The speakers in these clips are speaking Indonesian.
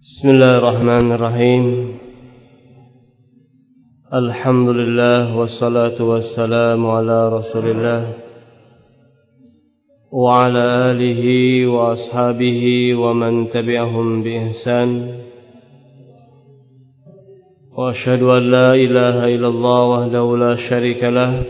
Bismillahirrahmanirrahim. Alhamdulillah wassalatu wassalamu ala Rasulillah wa ala alihi wa ashabihi wa man tabi'ahum bi ihsan. Wa asyhadu an la ilaha illallah wahdahu la syarika lah.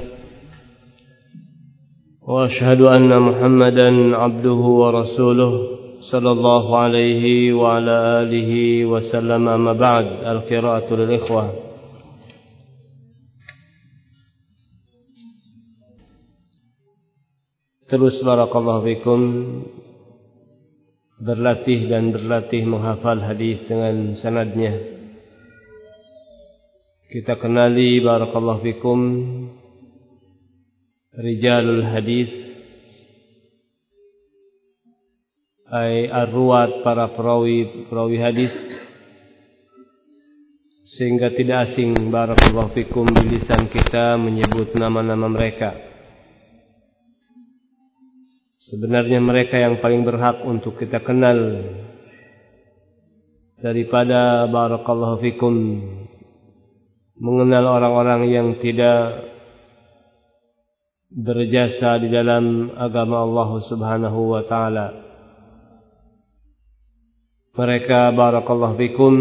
Wa asyhadu anna Muhammadan abduhu wa rasuluh sallallahu alaihi wa ala alihi wa sallam. Amma ba'd. Al-qira'atu lil ikhwah. Terus barakallahu fikum berlatih menghafal hadis dengan sanadnya. Kita kenali barakallahu fikum rijalul hadis, ay ar-ruwat, para perawi hadis, sehingga tidak asing barakallahu fikum di lisan kita menyebut nama-nama mereka. Sebenarnya mereka yang paling berhak untuk kita kenal daripada barakallahu fikum mengenal orang-orang yang tidak berjasa di dalam agama Allah Subhanahu wa taala. Mereka barakallahu fikum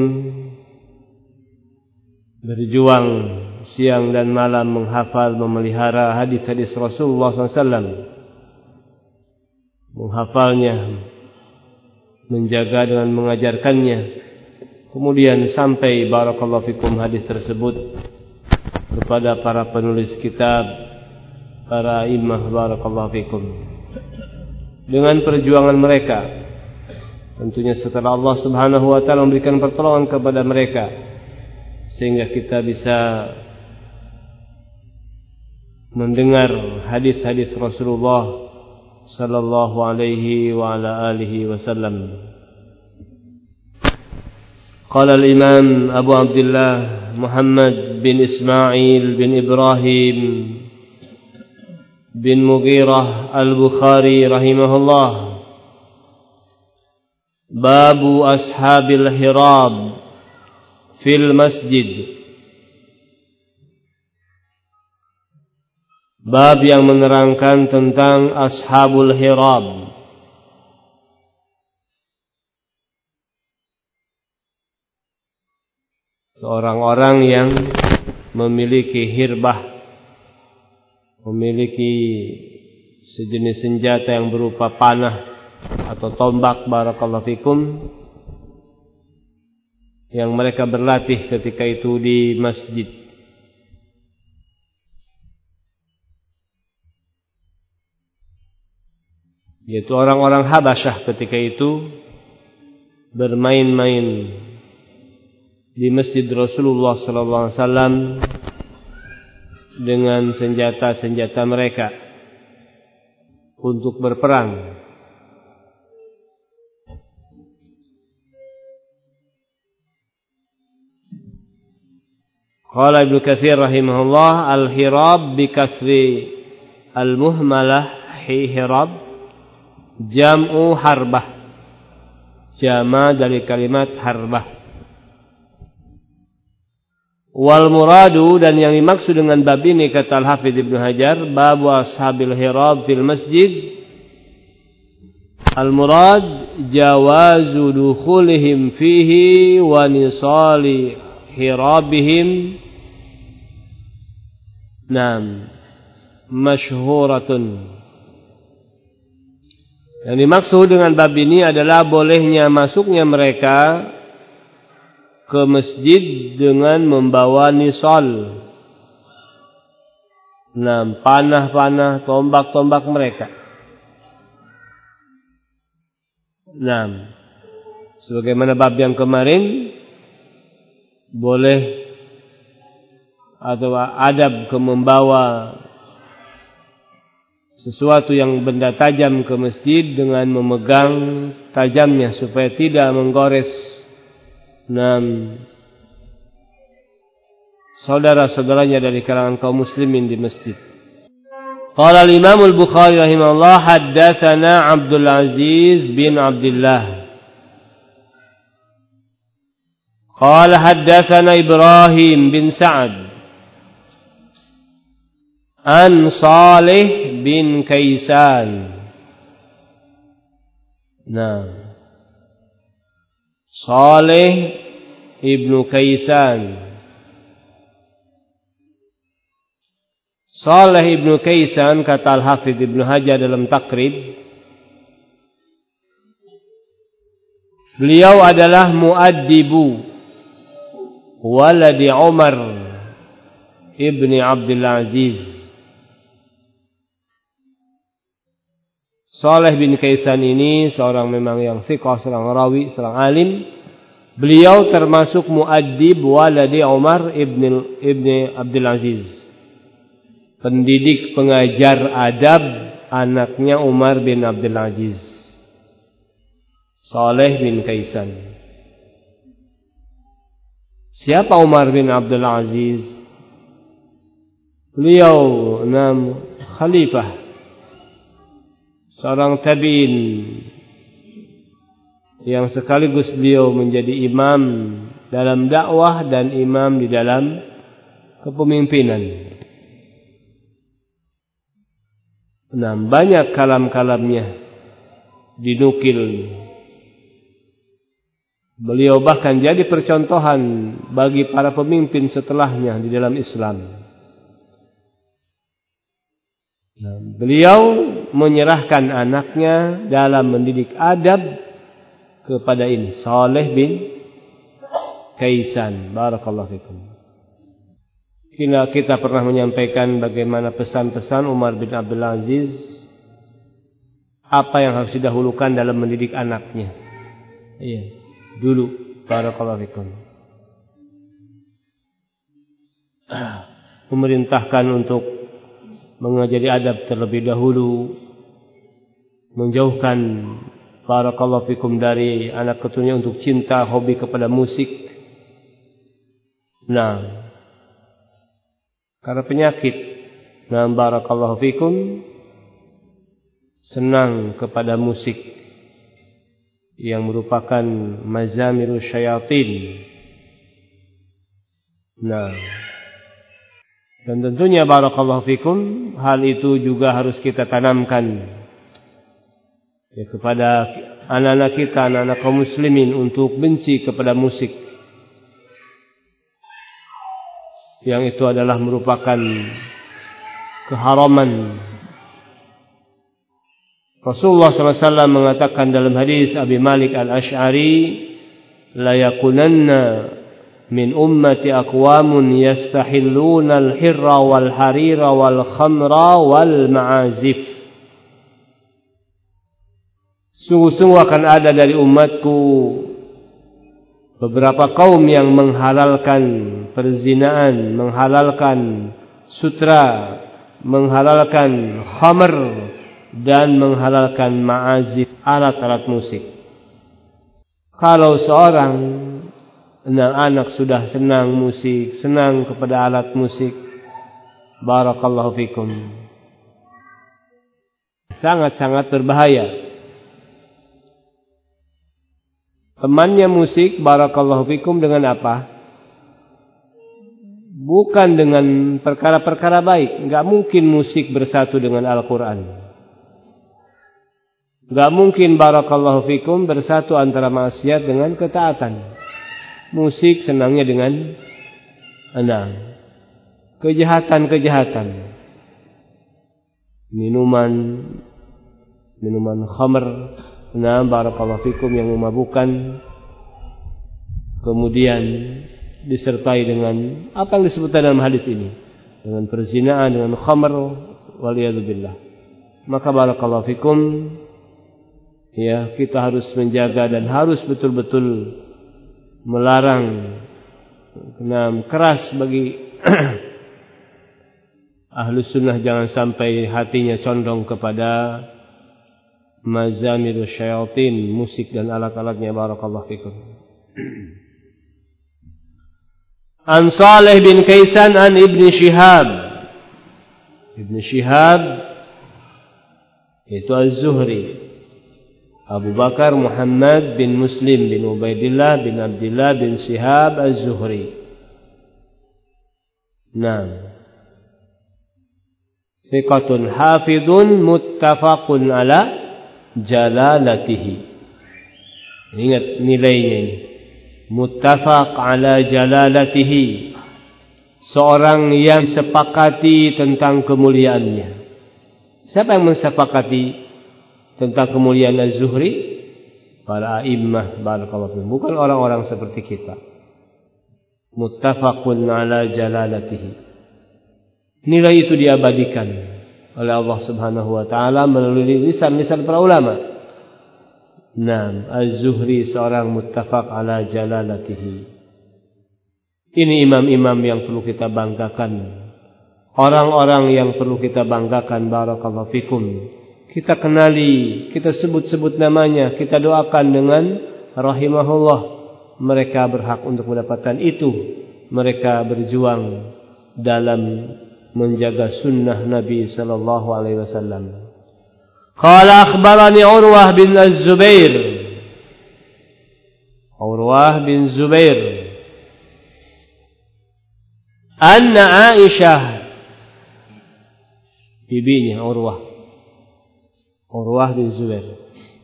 berjuang siang dan malam menghafal, memelihara hadis-hadis Rasulullah SAW, menghafalnya, menjaga dengan mengajarkannya. Kemudian sampai barakallahu fikum hadis tersebut kepada para penulis kitab, para imam barakallahu fikum. Dengan perjuangan mereka, tentunya setelah Allah Subhanahu wa taala memberikan pertolongan kepada mereka, sehingga kita bisa mendengar hadis-hadis Rasulullah sallallahu alaihi wa ala alihi wasallam. Qala al-Imam Abu Abdullah Muhammad bin Ismail bin Ibrahim bin Mughirah al-Bukhari rahimahullah: Babu ashabil hirab fil masjid. Bab yang menerangkan tentang ashabul hirab. Seorang-orang yang memiliki hirbah, memiliki sejenis senjata yang berupa panah atau tombak barakallahu fikum, yang mereka berlatih ketika itu di masjid. Yaitu orang-orang Habasyah ketika itu bermain-main di masjid Rasulullah sallallahu alaihi wasallam dengan senjata-senjata mereka untuk berperang. Qala Ibnu Katsir rahimahullah: al-hirab bi kasri al-muhmalah hirab jam'u harbah, jama dari kalimat harbah. Wal muradu, dan yang dimaksud dengan bab ini kata Al-Hafidz Ibnu Hajar, babu ashabil hirab fil masjid, al-murad jawazu dukhulihim fihi wa nisali hirabihim masyhuratun. Yang dimaksud dengan bab ini adalah bolehnya masuknya mereka ke masjid dengan membawa nisal, panah-panah, tombak-tombak mereka. Sebagaimana bab yang kemarin, boleh atau adab ke membawa sesuatu yang benda tajam ke masjid dengan memegang tajamnya supaya tidak menggores saudara-saudaranya dari kalangan kaum muslimin di masjid. Qala al-Imam al-Bukhari rahimahullah, haddatsana Abdul Aziz bin Abdullah Qala haddatsana Ibrahim bin Sa'ad an Salih bin Kaisan. Nah, Salih ibnu Kaisan. Salih ibnu Kaisan, kata Al-Hafidz Ibnu Hajar dalam Takrib, beliau adalah muaddibu waladi Umar ibni Abdul Aziz. Salih bin Kaisan ini seorang memang yang thiqah, seorang rawi, seorang alim. Beliau termasuk muaddib waladi Umar ibni Abdul Aziz, pendidik pengajar adab anaknya Umar bin Abdul Aziz. Salih bin Kaisan. Siapa Umar bin Abdul Aziz? Beliau khalifah, seorang tabi'in yang sekaligus beliau menjadi imam dalam dakwah dan imam di dalam kepemimpinan. Banyak kalam-kalamnya dinukil. Beliau bahkan jadi percontohan bagi para pemimpin setelahnya di dalam Islam. Beliau menyerahkan anaknya dalam mendidik adab kepada ini, Salih bin Kaisan. Barakallahu fikum. Kita pernah menyampaikan bagaimana pesan-pesan Umar bin Abdul Aziz, apa yang harus didahulukan dalam mendidik anaknya. Iya, dulu. Barakallahu fikum. Memerintahkan untuk mengajari adab terlebih dahulu, menjauhkan barakallahu fikum dari anak keturunannya untuk cinta, hobi kepada musik. Karena penyakit. Barakallahu fikum, senang kepada musik yang merupakan mazamiru syayatin. Dan tentunya barakallahu fikum, hal itu juga harus kita tanamkan kepada anak-anak kita, anak-anak kaum muslimin, untuk benci kepada musik, yang itu adalah merupakan keharaman. Rasulullah SAW mengatakan dalam hadis Abi Malik Al-Ash'ari, la yakunanna min ummati aqwamun yastahilluna al-hirra wal harira wal khamra wal ma'azif. Sungguh-sungguh akan ada dari umatku beberapa kaum yang menghalalkan perzinaan, menghalalkan sutra, menghalalkan khamr, dan menghalalkan ma'azif, alat-alat musik. Kalau seorang anak sudah senang musik, senang kepada alat musik, barakallahu fikum, sangat-sangat berbahaya. Temannya musik, barakallahu fikum, dengan apa? Bukan dengan perkara-perkara baik. Enggak mungkin musik bersatu dengan Al-Quran. Enggak mungkin barakallahu fikum bersatu antara maksiat dengan ketaatan. Musik senangnya dengan kejahatan-kejahatan. Minuman khamr, barakallahu fikum, yang memabukkan, kemudian disertai dengan apa yang disebutkan dalam hadis ini, dengan perzinaan, dengan khamr, waliyadzubillah. Maka barakallahu fikum, kita harus menjaga dan harus betul-betul melarang, keras bagi Ahlus Sunnah jangan sampai hatinya condong kepada mazamiru syayatin, musik dan alat-alatnya. Barakallahu fikum. An Salih bin Kaisan an Ibn Shihab. Ibn Shihab itu Az-Zuhri, Abu Bakar Muhammad bin Muslim bin Ubaidillah bin Abdullah bin Shihab Az-Zuhri. Nah, thiqatun hafidun muttafaqun ala jalalatihi. Ingat nilainya ini. Muttafaq ala jalalatihi. Seorang yang sepakati tentang kemuliaannya. Siapa yang mensepakati tentang kemuliaan Az-Zuhri? Para a'immah barakallahu fiikum, bukan orang-orang seperti kita. Muttafaqun ala jalalatihi. Nilai itu diabadikan oleh Allah Subhanahu wa taala melalui lisan-lisan para ulama. Naam, Az-Zuhri seorang muttafaq ala jalalatihi. Ini imam-imam yang perlu kita banggakan. Orang-orang yang perlu kita banggakan barakallahu fikum. Kita kenali, kita sebut-sebut namanya, kita doakan dengan rahimahullah. Mereka berhak untuk mendapatkan itu. Mereka berjuang dalam menjaga sunnah Nabi sallallahu alaihi wasallam. Qala akhbarani Urwah bin Az-Zubair. Urwah bin Zubair. Anna Aisyah, bibinya Urwah. Urwah bin Zubair.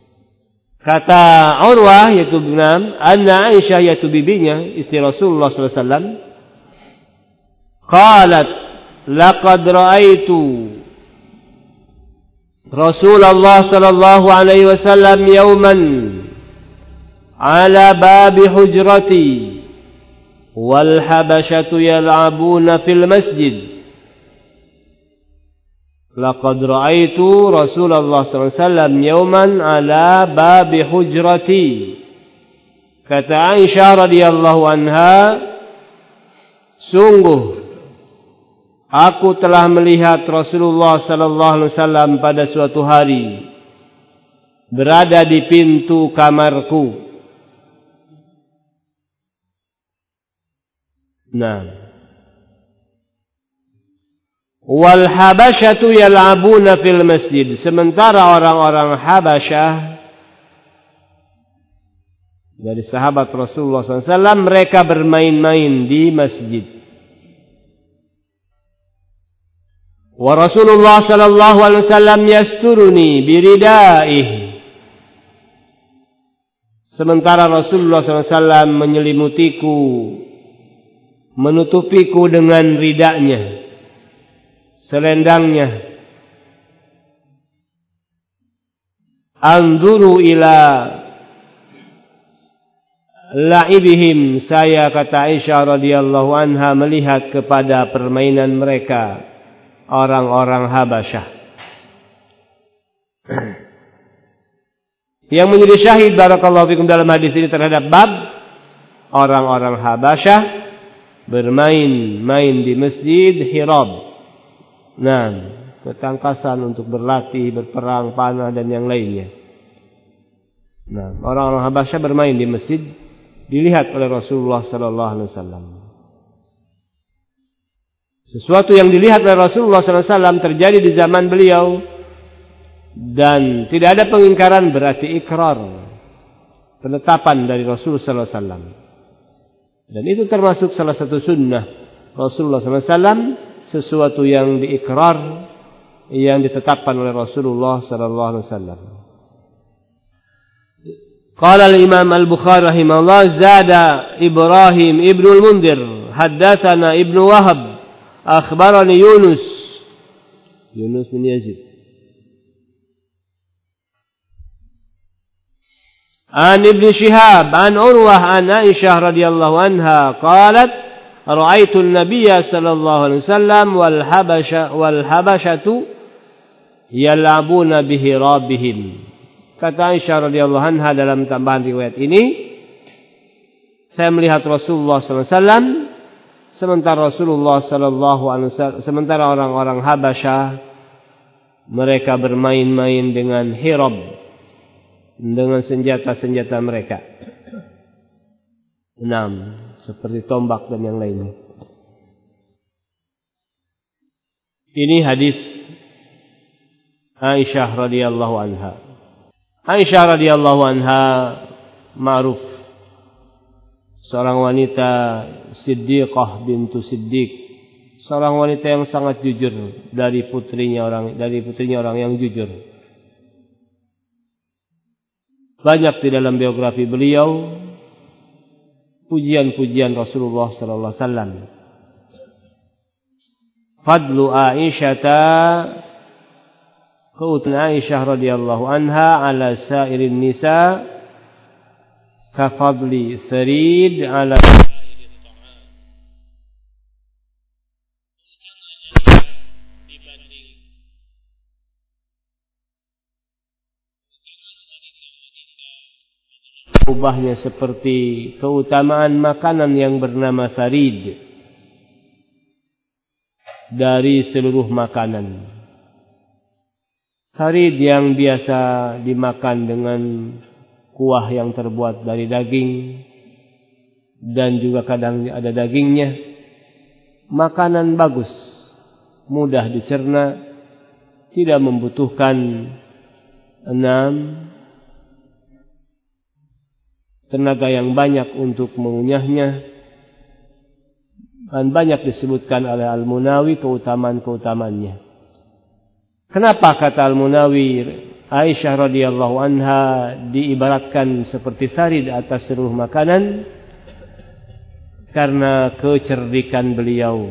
Kata Urwah yaitu Ibn Anna Aisyah yaitu bibinya istri Rasulullah sallallahu alaihi wasallam. Qalat laqad ra'aitu Rasulullah sallallahu alaihi wasallam yawman ala babi hujrati wal habashatu yal'abuna fil masjid. Laqad ra'aitu Rasulullah sallallahu alaihi wasallam yawman ala babi hujrati. Kata Aisyah radhiyallahu anha, sungguh aku telah melihat Rasulullah sallallahu alaihi wasallam pada suatu hari berada di pintu kamarku. Nah, wal habasyatu yal'abuna fil masjid. Sementara orang-orang Habasyah dari sahabat Rasulullah SAW, mereka bermain-main di masjid. Wa Rasulullah sallallahu alaihi wasallam yasturuni biridaih. Sementara Rasulullah SAW menyelimutiku, menutupiku dengan ridanya, selendangnya. Anzuru ila la'ibihim. Saya, kata Aisyah radhiyallahu anha, melihat kepada permainan mereka, orang-orang Habasyah. Yang menjadi syahid barakallahu fikum dalam hadis ini terhadap bab orang-orang Habasyah bermain-main di masjid Hirab. Nah, ketangkasan untuk berlatih, berperang, panah dan yang lainnya. Nah, orang-orang Habasyah bermain di masjid dilihat oleh Rasulullah sallallahu alaihi wasallam. Sesuatu yang dilihat oleh Rasulullah sallallahu alaihi wasallam terjadi di zaman beliau dan tidak ada pengingkaran, berarti ikrar, penetapan dari Rasulullah sallallahu alaihi wasallam. Dan itu termasuk salah satu sunnah Rasulullah sallallahu alaihi wasallam, sesuatu yang diikrar, yang ditetapkan oleh Rasulullah sallallahu alaihi wasallam. Qala al-Imam al-Bukhari rahimahullah, zada Ibrahim ibnu al-Mundhir, haddatsana Ibnu Wahab, akhbarani Yunus bin Yazid, an Ibn Shihab, an Urwah, an Aisyah radhiyallahu anha qalat ra'aitu an-nabiyya sallallahu alaihi wasallam wal habashatu yal'abuna bihi rabbihim. Kata Aisyah radhiyallahu anha dalam tambahan riwayat ini, saya melihat Rasulullah sallallahu alaihi wasallam sementara orang-orang Habasyah mereka bermain-main dengan hirab, dengan senjata-senjata mereka. 6, seperti tombak dan yang lainnya. Ini hadis Aisyah radhiyallahu anha. Aisyah radhiyallahu anha ma'ruf, seorang wanita Siddiqah bintu Siddiq, seorang wanita yang sangat jujur, dari putrinya orang yang jujur. Banyak di dalam biografi beliau pujian-pujian Rasulullah sallallahu alaihi wasallam. Fadlu Aisyata, keutamaan Aisyah radhiyallahu anha ala sairin nisa ka fadli tharid ala ubahnya seperti keutamaan makanan yang bernama tharid dari seluruh makanan. Tharid yang biasa dimakan dengan kuah yang terbuat dari daging dan juga kadang ada dagingnya. Makanan bagus, mudah dicerna, tidak membutuhkan tenaga yang banyak untuk mengunyahnya. Dan banyak disebutkan oleh Al-Munawi keutamaan-keutamaannya. Kenapa kata Al-Munawi Aisyah radhiyallahu anha diibaratkan seperti tharid atas seluruh makanan? Karena kecerdikan beliau.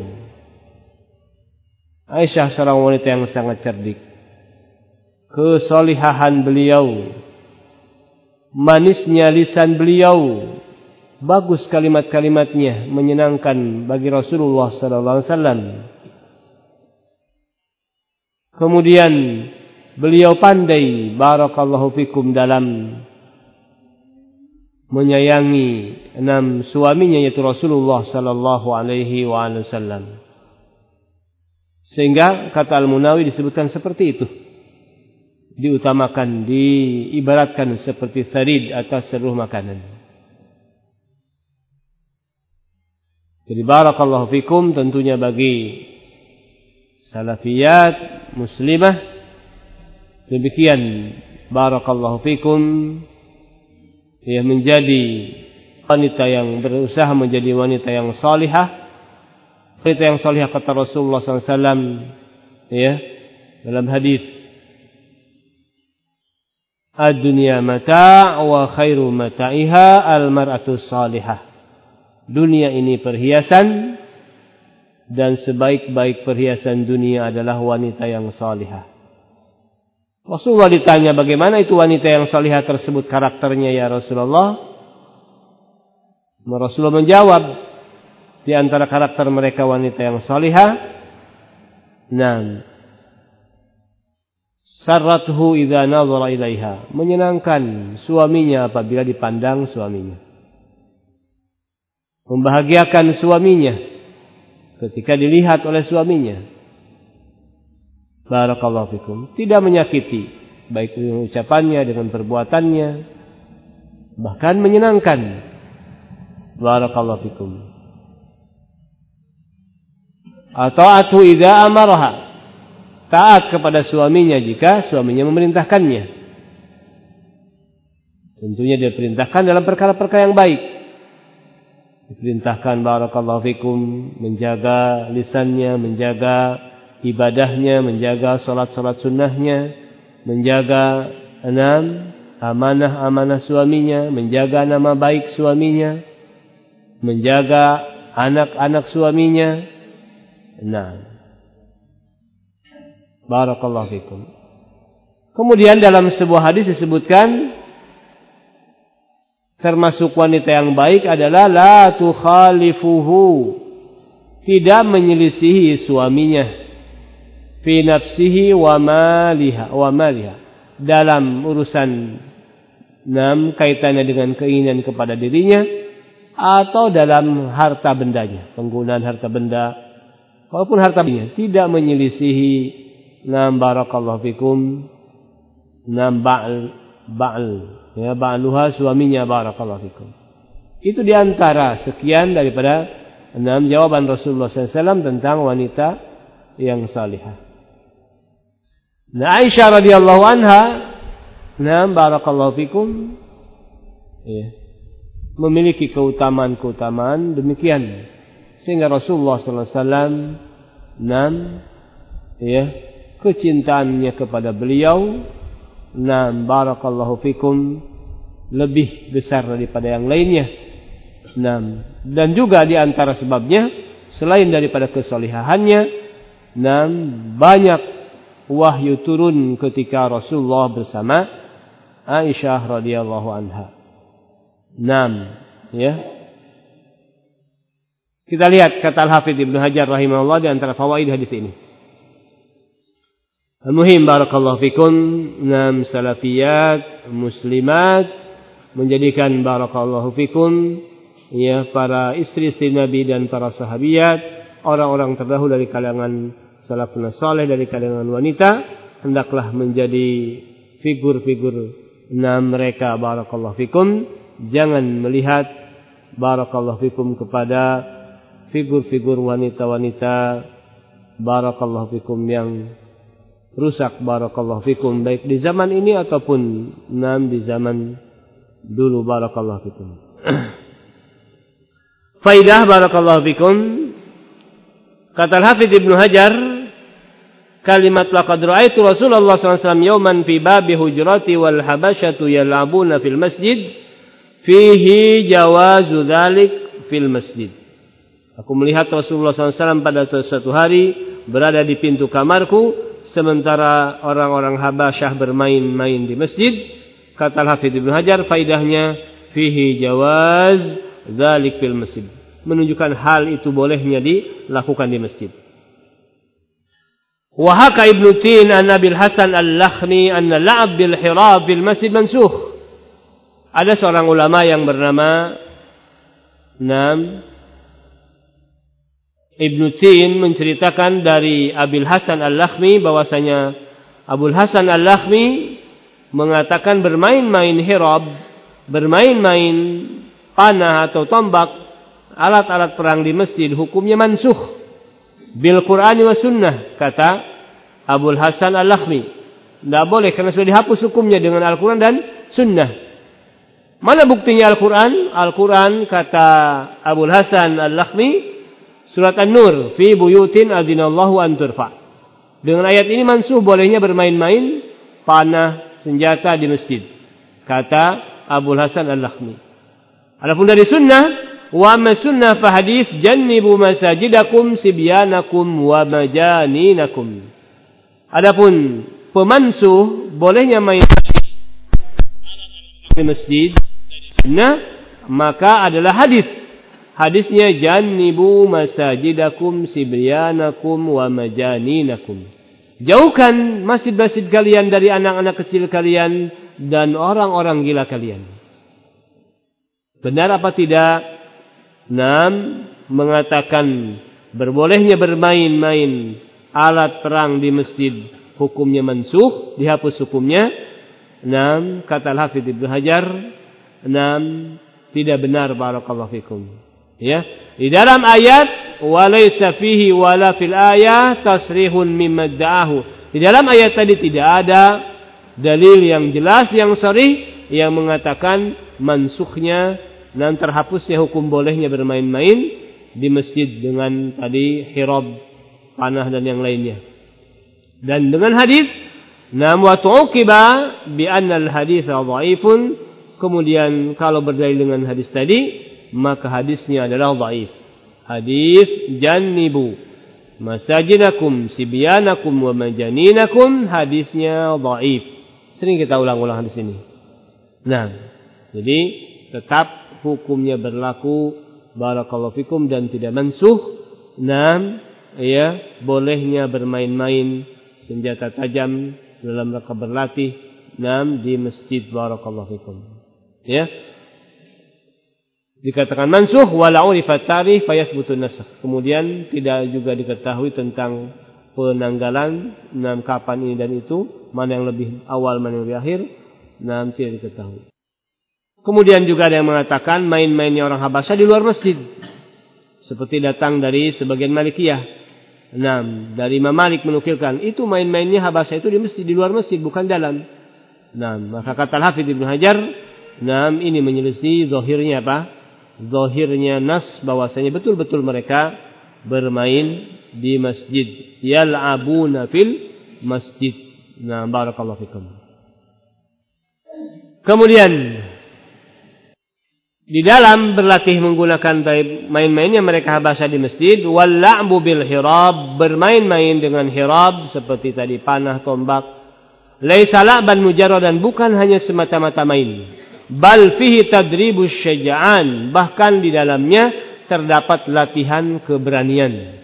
Aisyah seorang wanita yang sangat cerdik. Kesolihahan beliau, manisnya lisan beliau, bagus kalimat-kalimatnya, menyenangkan bagi Rasulullah sallallahu alaihi wasallam. Kemudian beliau pandai barakallahu fikum dalam menyayangi suaminya, yaitu Rasulullah sallallahu alaihi wasallam. Sehingga kata Al-Munawi disebutkan seperti itu. Diutamakan, diibaratkan seperti tharid atas seluruh makanan. Jadi barakallahu fikum, tentunya bagi salafiyat muslimah demikian, barakallahu fikum, ya, menjadi wanita yang berusaha menjadi wanita yang salihah. Wanita yang salihah kata Rasulullah SAW, ya, dalam hadis, ad-dunya mata' wa khairu mata'iha al-mar'atu salihah. Dunia ini perhiasan, dan sebaik-baik perhiasan dunia adalah wanita yang salihah. Rasulullah ditanya, bagaimana itu wanita yang salihah tersebut karakternya ya Rasulullah? Rasulullah menjawab, di antara karakter mereka wanita yang salihah, sarrathu idza nadhara ilaiha, menyenangkan suaminya apabila dipandang suaminya. Membahagiakan suaminya ketika dilihat oleh suaminya. Barakallahu fikum. Tidak menyakiti, baik dengan ucapannya, dengan perbuatannya, bahkan menyenangkan. Barakallahu fikum. Ata'atu idza amaraha, taat kepada suaminya jika suaminya memerintahkannya. Tentunya dia perintahkan dalam perkara-perkara yang baik. Diperintahkan barakallahu fikum menjaga lisannya, menjaga ibadahnya, menjaga salat-salat sunnahnya, menjaga amanah-amanah suaminya, menjaga nama baik suaminya, menjaga anak-anak suaminya. Barakallahu fikum. Kemudian dalam sebuah hadis disebutkan, termasuk wanita yang baik adalah la tukhalifuhu, tidak menyelisihi suaminya, fi nafsihi wa maliha, dalam urusan kaitannya dengan keinginan kepada dirinya atau dalam harta bendanya, penggunaan harta benda, walaupun harta bendanya tidak menyelisihi barakallahu fikum ya, ba'luha, suaminya, barakallahu fikum. Itu diantara sekian daripada jawaban Rasulullah SAW tentang wanita yang salihah. Aisyah radhiyallahu anha Nah, barakallahu fikum, ya, memiliki keutamaan-keutamaan demikian. Sehingga Rasulullah SAW, ya, kecintaannya kepada beliau, barakallahu fikum, lebih besar daripada yang lainnya. Dan juga di antara sebabnya, selain daripada kesalihaannya, banyak wahyu turun ketika Rasulullah bersama Aisyah radhiyallahu anha. Ya. Kita lihat kata Al-Hafidz Ibnu Hajar rahimahullah di antara fawaid hadis ini. Al-muhim barakallahu fikum, salafiyat, muslimat menjadikan barakallahu fikum, ya, para istri-istri Nabi dan para sahabiat, orang-orang terdahulu dari kalangan salafun saleh, dari kalangan wanita, hendaklah menjadi figur-figur mereka barakallahu fikum. Jangan melihat barakallahu fikum kepada figur-figur wanita-wanita barakallahu fikum yang rusak barakallahu fikum, baik di zaman ini ataupun di zaman dulu barakallahu fikum. Faidah barakallahu fikum, kata Al-Hafidz Ibnu Hajar, kalimat laqad ra'aitu Rasulullah SAW yawman fi babi hujrati wal habasyatu yal'abuna fil masjid fihi jawazu dzalik fil masjid. Aku melihat Rasulullah SAW pada suatu hari berada di pintu kamarku, sementara orang-orang Habasyah bermain-main di masjid. Kata Al-Hafidz Ibnu Hajar, faidahnya fihi jawaz dzalik fil masjid, menunjukkan hal itu bolehnya dilakukan di masjid. Wa haka Ibnu Tin an Abil Hasan Al-Lakhmi anna la'ab bil hirab fil masjid mansukh. Ada seorang ulama yang bernama Ibnu Tin menceritakan dari Abil Hasan Al-Lakhmi bahwasanya Abul Hasan Al-Lakhmi mengatakan bermain-main hirab, bermain-main panah atau tombak, alat-alat perang di masjid hukumnya mansukh bil Qur'ani wa sunnah, kata Abul Hasan Al-Lakhmi. Tidak boleh karena sudah dihapus hukumnya dengan Al-Quran dan sunnah. Mana buktinya Al-Quran? Al-Quran, kata Abul Hasan Al-Lakhmi, surat An-Nur, fi buyutin adzinallahu an turfa. Dengan ayat ini mansuh bolehnya bermain-main panah, senjata di masjid, kata Abul Hasan Al-Lakhmi. Adapun dari sunnah, wa ma sunnah fa hadis jannibu masajidakum sibyanakum wa majaninakum. Adapun pemansuh bolehnya main di masjid, nah maka adalah hadis. Hadisnya jannibu masajidakum sibyanakum wa majaninakum. Jauhkan masjid-masjid kalian dari anak-anak kecil kalian dan orang-orang gila kalian. Benar apa tidak? Mengatakan berbolehnya bermain-main alat perang di masjid hukumnya mansuh, dihapus hukumnya. Kata Al-Hafidz Ibnu Hajar, tidak benar barakallahu fikum. Ya, di dalam ayat walaysa fihi wala fil ayah tasrihun mimma da'ahu. Di dalam ayat tadi tidak ada dalil yang jelas yang sharih yang mengatakan mansukhnya dan terhapusnya hukum bolehnya bermain-main di masjid dengan tadi hirab, panah dan yang lainnya. Dan dengan hadis wa tu'qiba bi anna al-hadits dhaifun, kemudian kalau berdalil dengan hadis tadi maka hadisnya adalah dhaif. Hadis jannibu masajidakum sibyanakum wa majaninakum, hadisnya dhaif. Sering kita ulang-ulang hadis ini. Jadi tetap hukumnya berlaku barakallahu fikum dan tidak mansuh. Ya, bolehnya bermain-main senjata tajam dalam rangka berlatih di masjid barakallahu fikum. Ya. Dikatakan mansuh wala urifat tarikh fayathbutun nasakh. Kemudian tidak juga diketahui tentang penanggalan kapan ini dan itu, mana yang lebih awal mana yang lebih akhir, tidak diketahui. Kemudian juga ada yang mengatakan main-mainnya orang Habasyah di luar masjid. Seperti datang dari sebagian Malikiyah. Dari Imam Malik menukilkan, itu main-mainnya Habasyah itu di masjid, di luar masjid, bukan dalam. Nah, maka kata Hafidz Ibnu Hajar, nah ini menyelisih zahirnya apa? Zahirnya nas bahwasanya betul-betul mereka bermain di masjid. Yal'abuna fil masjid. Nah, barakallahu fikum. Kemudian di dalam berlatih menggunakan main-mainnya mereka habasa di masjid, wal la'bu bil hirab, bermain-main dengan hirab seperti tadi panah, tombak. Laisa la'ban mujarradan, bukan hanya semata-mata main. Bal fihi tadribus syaja'an, bahkan di dalamnya terdapat latihan keberanian.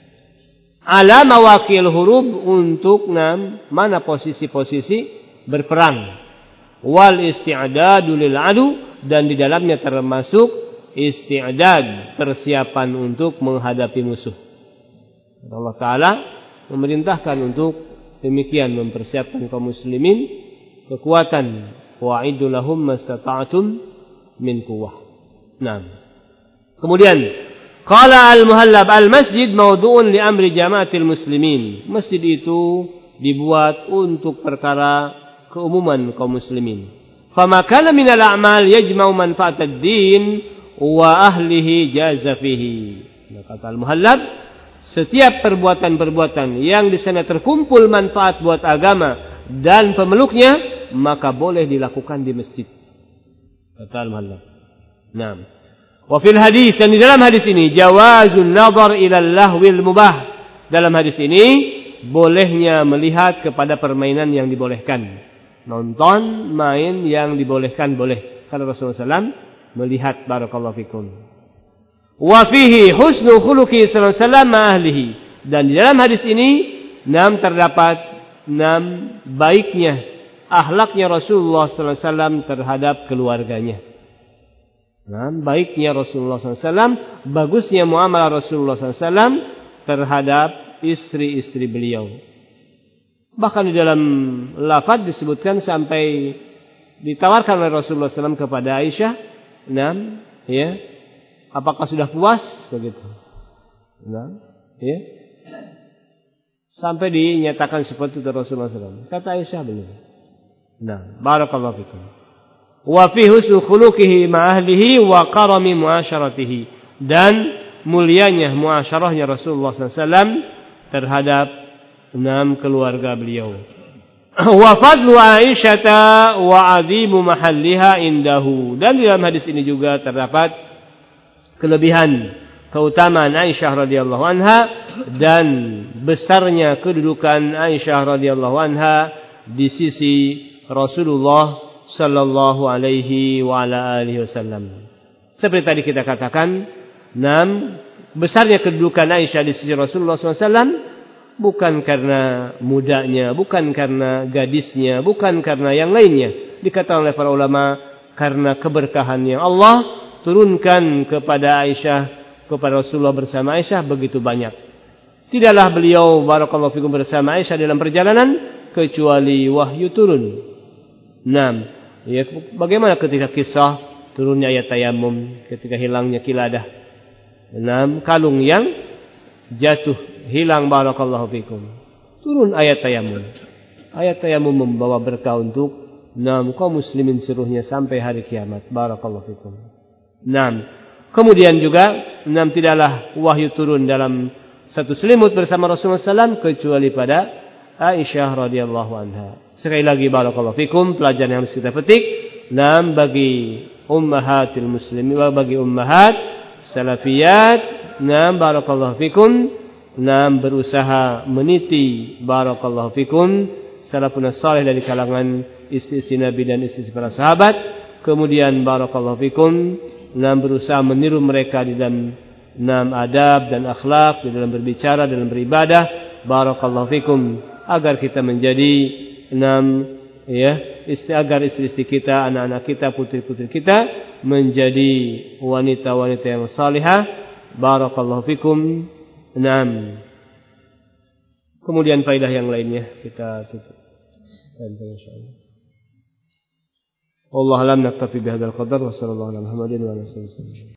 Ala mawaqil hurub, untuk mana posisi-posisi berperang. Wal isti'dadu lil adu, dan di dalamnya termasuk isti'dad, persiapan untuk menghadapi musuh. Allah Ta'ala memerintahkan untuk demikian, mempersiapkan kaum muslimin kekuatan. Wa'iddu lahum mastata'tum min quwwah. Nah. Kemudian qala al-Muhallab, al-masjid mawdu'un li amri jama'atil muslimin. Masjid itu dibuat untuk perkara keumuman kaum muslimin. Fama kana minal a'mal yajma'u manfa'atad din wa ahlihi jaza fihi. Kata al-Muhallab, setiap perbuatan-perbuatan yang di sana terkumpul manfaat buat agama dan pemeluknya, maka boleh dilakukan di masjid. Kata al-Muhallab. Naam. Wa fil hadis, dan di dalam hadis ini jawazun nazar ila lahwil mubah. Dalam hadis ini bolehnya melihat kepada permainan yang dibolehkan. Nonton, main yang dibolehkan boleh. Kalau Rasulullah SAW melihat, barakallahu fikum. Wa fihi husnu khuluqi sallallahu alaihi wasallam ma ahlihi. Dan di dalam hadis ini terdapat baiknya akhlaknya Rasulullah sallallahu alaihi wasallam terhadap keluarganya. Baiknya Rasulullah sallallahu alaihi wasallam, bagusnya muamalah Rasulullah sallallahu alaihi wasallam terhadap istri-istri beliau. Bahkan di dalam lafaz disebutkan sampai ditawarkan oleh Rasulullah SAW kepada Aisyah, apakah sudah puas begitu? Sampai dinyatakan seperti itu Rasulullah SAW. Kata Aisyah belum. Barakallahu fikum. Wa fi husni khuluqihi ma ahlihi wa karami muasyaratihi, dan mulianya muasyarahnya Rasulullah SAW terhadap keluarga beliau. Wa fadlu Aisyata wa azimu mahalliha indahu, dan di dalam hadis ini juga terdapat kelebihan keutamaan Aisyah radhiyallahu anha dan besarnya kedudukan Aisyah radhiyallahu anha di sisi Rasulullah sallallahu alaihi wa ala alihi wasallam. Seperti tadi kita katakan, besarnya kedudukan Aisyah di sisi Rasulullah sallallahu alaihi wasallam bukan karena mudanya, bukan karena gadisnya, bukan karena yang lainnya. Dikatakan oleh para ulama karena keberkahan yang Allah turunkan kepada Aisyah, kepada Rasulullah bersama Aisyah begitu banyak. Tidaklah beliau barakallahu fikum bersama Aisyah dalam perjalanan kecuali wahyu turun. Bagaimana ketika kisah turunnya ayat tayamum, ketika hilangnya kiladah, kalung yang jatuh, hilang, barakallahu fikum, turun ayat tayamum. Ayat tayamum membawa berkah untuk kaum muslimin seluruhnya sampai hari kiamat, barakallahu fikum. Kemudian juga tidaklah wahyu turun dalam satu selimut bersama Rasulullah SAW kecuali pada Aisyah radhiyallahu anha. Sekali lagi barakallahu fikum, pelajaran yang harus kita petik bagi ummahatil muslimin, bagi ummahat salafiyat, barakallahu fikum, berusaha meniti barakallahu fikum salafun salih dari kalangan istri-istri Nabi dan istri para sahabat. Kemudian barakallahu fikum, berusaha meniru mereka di dalam adab dan akhlak, di dalam berbicara, dalam beribadah, barakallahu fikum, agar kita menjadi agar istri-istri kita, anak-anak kita, putri-putri kita menjadi wanita-wanita yang salihah, barakallahu fikum. Kemudian faedah yang lainnya kita tutup. Insyaallah. Wallahu a'lam, naktafi bihadzal qadar wa sallallahu alaihi wa sallam.